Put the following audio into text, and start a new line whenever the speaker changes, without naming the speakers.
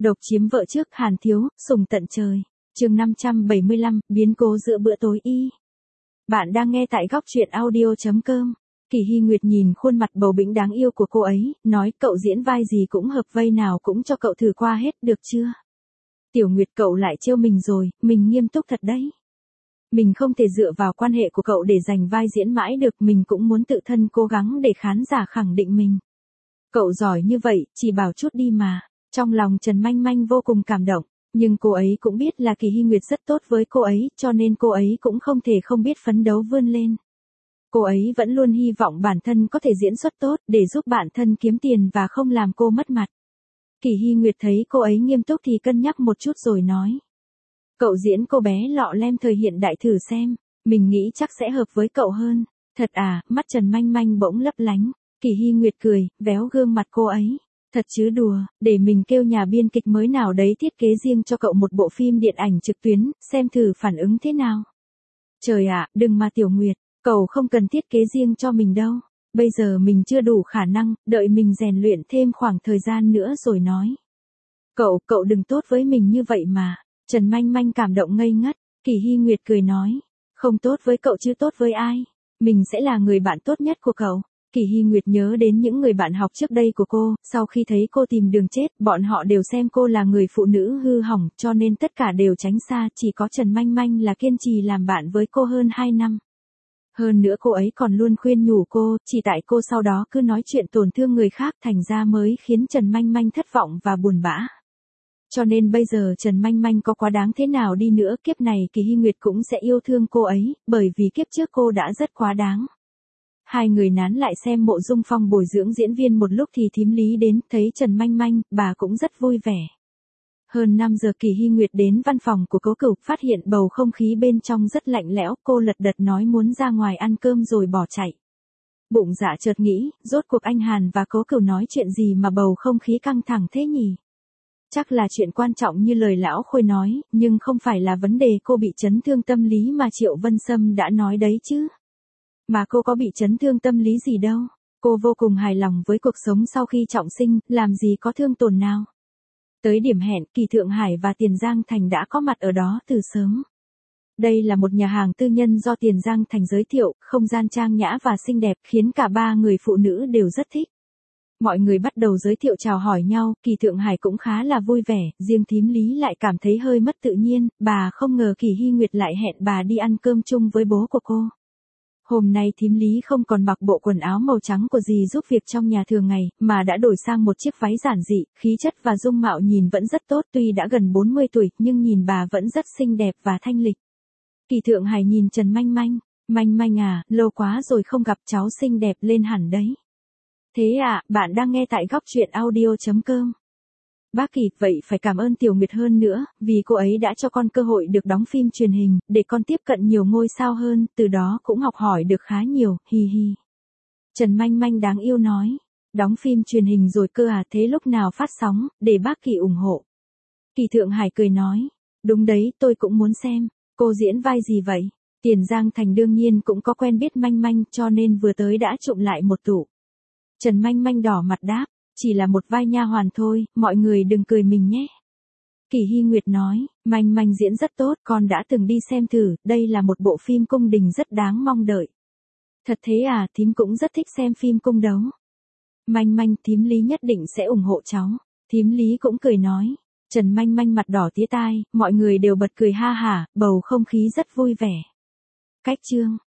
Độc chiếm vợ trước Hàn Thiếu, sùng tận trời. Chương 575, biến cố giữa bữa tối y. Bạn đang nghe tại góc truyện audio.com. Kỳ Hy Nguyệt nhìn khuôn mặt bầu bĩnh đáng yêu của cô ấy, nói cậu diễn vai gì cũng hợp, vây nào cũng cho cậu thử qua hết, được chưa? Tiểu Nguyệt, cậu lại trêu mình rồi, mình nghiêm túc thật đấy. Mình không thể dựa vào quan hệ của cậu để giành vai diễn mãi được, mình cũng muốn tự thân cố gắng để khán giả khẳng định mình. Cậu giỏi như vậy, chỉ bảo chút đi mà. Trong lòng Trần Manh Manh vô cùng cảm động, nhưng cô ấy cũng biết là Kỳ Hy Nguyệt rất tốt với cô ấy, cho nên cô ấy cũng không thể không biết phấn đấu vươn lên. Cô ấy vẫn luôn hy vọng bản thân có thể diễn xuất tốt để giúp bản thân kiếm tiền và không làm cô mất mặt. Kỳ Hy Nguyệt thấy cô ấy nghiêm túc thì cân nhắc một chút rồi nói. Cậu diễn cô bé lọ lem thời hiện đại thử xem, mình nghĩ chắc sẽ hợp với cậu hơn. Thật à? Mắt Trần Manh Manh bỗng lấp lánh. Kỳ Hy Nguyệt cười, véo gương mặt cô ấy. Thật chứ đùa, để mình kêu nhà biên kịch mới nào đấy thiết kế riêng cho cậu một bộ phim điện ảnh trực tuyến, xem thử phản ứng thế nào. Trời ạ, đừng mà Tiểu Nguyệt, cậu không cần thiết kế riêng cho mình đâu. Bây giờ mình chưa đủ khả năng, đợi mình rèn luyện thêm khoảng thời gian nữa rồi nói. Cậu đừng tốt với mình như vậy mà. Trần Manh Manh cảm động ngây ngất. Kỳ Hy Nguyệt cười nói. Không tốt với cậu chứ tốt với ai? Mình sẽ là người bạn tốt nhất của cậu. Kỳ Hy Nguyệt nhớ đến những người bạn học trước đây của cô, sau khi thấy cô tìm đường chết, bọn họ đều xem cô là người phụ nữ hư hỏng, cho nên tất cả đều tránh xa, chỉ có Trần Manh Manh là kiên trì làm bạn với cô hơn 2 năm. Hơn nữa cô ấy còn luôn khuyên nhủ cô, chỉ tại cô sau đó cứ nói chuyện tổn thương người khác thành ra mới khiến Trần Manh Manh thất vọng và buồn bã. Cho nên bây giờ Trần Manh Manh có quá đáng thế nào đi nữa, kiếp này Kỳ Hy Nguyệt cũng sẽ yêu thương cô ấy, bởi vì kiếp trước cô đã rất quá đáng. Hai người nán lại xem Mộ Dung Phong bồi dưỡng diễn viên một lúc thì thím Lý đến, thấy Trần Manh Manh, bà cũng rất vui vẻ. Hơn 5 giờ Kỳ Hy Nguyệt đến văn phòng của Cố Cửu, phát hiện bầu không khí bên trong rất lạnh lẽo, cô lật đật nói muốn ra ngoài ăn cơm rồi bỏ chạy. Bụng dạ chợt nghĩ, rốt cuộc anh Hàn và Cố Cửu nói chuyện gì mà bầu không khí căng thẳng thế nhỉ? Chắc là chuyện quan trọng như lời lão Khôi nói, nhưng không phải là vấn đề cô bị chấn thương tâm lý mà Triệu Vân Sâm đã nói đấy chứ. Mà cô có bị chấn thương tâm lý gì đâu. Cô vô cùng hài lòng với cuộc sống sau khi trọng sinh, làm gì có thương tổn nào. Tới điểm hẹn, Kỳ Thượng Hải và Tiền Giang Thành đã có mặt ở đó từ sớm. Đây là một nhà hàng tư nhân do Tiền Giang Thành giới thiệu, không gian trang nhã và xinh đẹp, khiến cả ba người phụ nữ đều rất thích. Mọi người bắt đầu giới thiệu chào hỏi nhau, Kỳ Thượng Hải cũng khá là vui vẻ, riêng thím Lý lại cảm thấy hơi mất tự nhiên, bà không ngờ Kỳ Hy Nguyệt lại hẹn bà đi ăn cơm chung với bố của cô. Hôm nay thím Lý không còn mặc bộ quần áo màu trắng của dì giúp việc trong nhà thường ngày, mà đã đổi sang một chiếc váy giản dị, khí chất và dung mạo nhìn vẫn rất tốt, tuy đã gần 40 tuổi, nhưng nhìn bà vẫn rất xinh đẹp và thanh lịch. Kỳ Thượng Hải nhìn Trần Manh Manh, Manh Manh à, lâu quá rồi không gặp, cháu xinh đẹp lên hẳn đấy. Thế à, bạn đang nghe tại góc truyện audio.com. Bác Kỳ, vậy phải cảm ơn Tiểu Nguyệt hơn nữa, vì cô ấy đã cho con cơ hội được đóng phim truyền hình, để con tiếp cận nhiều ngôi sao hơn, từ đó cũng học hỏi được khá nhiều, hi hi. Trần Manh Manh đáng yêu nói, đóng phim truyền hình rồi cơ à, thế lúc nào phát sóng, để bác Kỳ ủng hộ. Kỳ Thượng Hải cười nói, đúng đấy, tôi cũng muốn xem, cô diễn vai gì vậy? Tiền Giang Thành đương nhiên cũng có quen biết Manh Manh, cho nên vừa tới đã trụng lại một tủ. Trần Manh Manh đỏ mặt đáp, chỉ là một vai nha hoàn thôi, mọi người đừng cười mình nhé. Kỳ Hy Nguyệt nói, Manh Manh diễn rất tốt, con đã từng đi xem thử, đây là một bộ phim cung đình rất đáng mong đợi. Thật thế à, thím cũng rất thích xem phim cung đấu. Manh Manh, thím Lý nhất định sẽ ủng hộ cháu. Thím Lý cũng cười nói. Trần Manh Manh mặt đỏ tía tai, mọi người đều bật cười ha hả, bầu không khí rất vui vẻ. Cách chương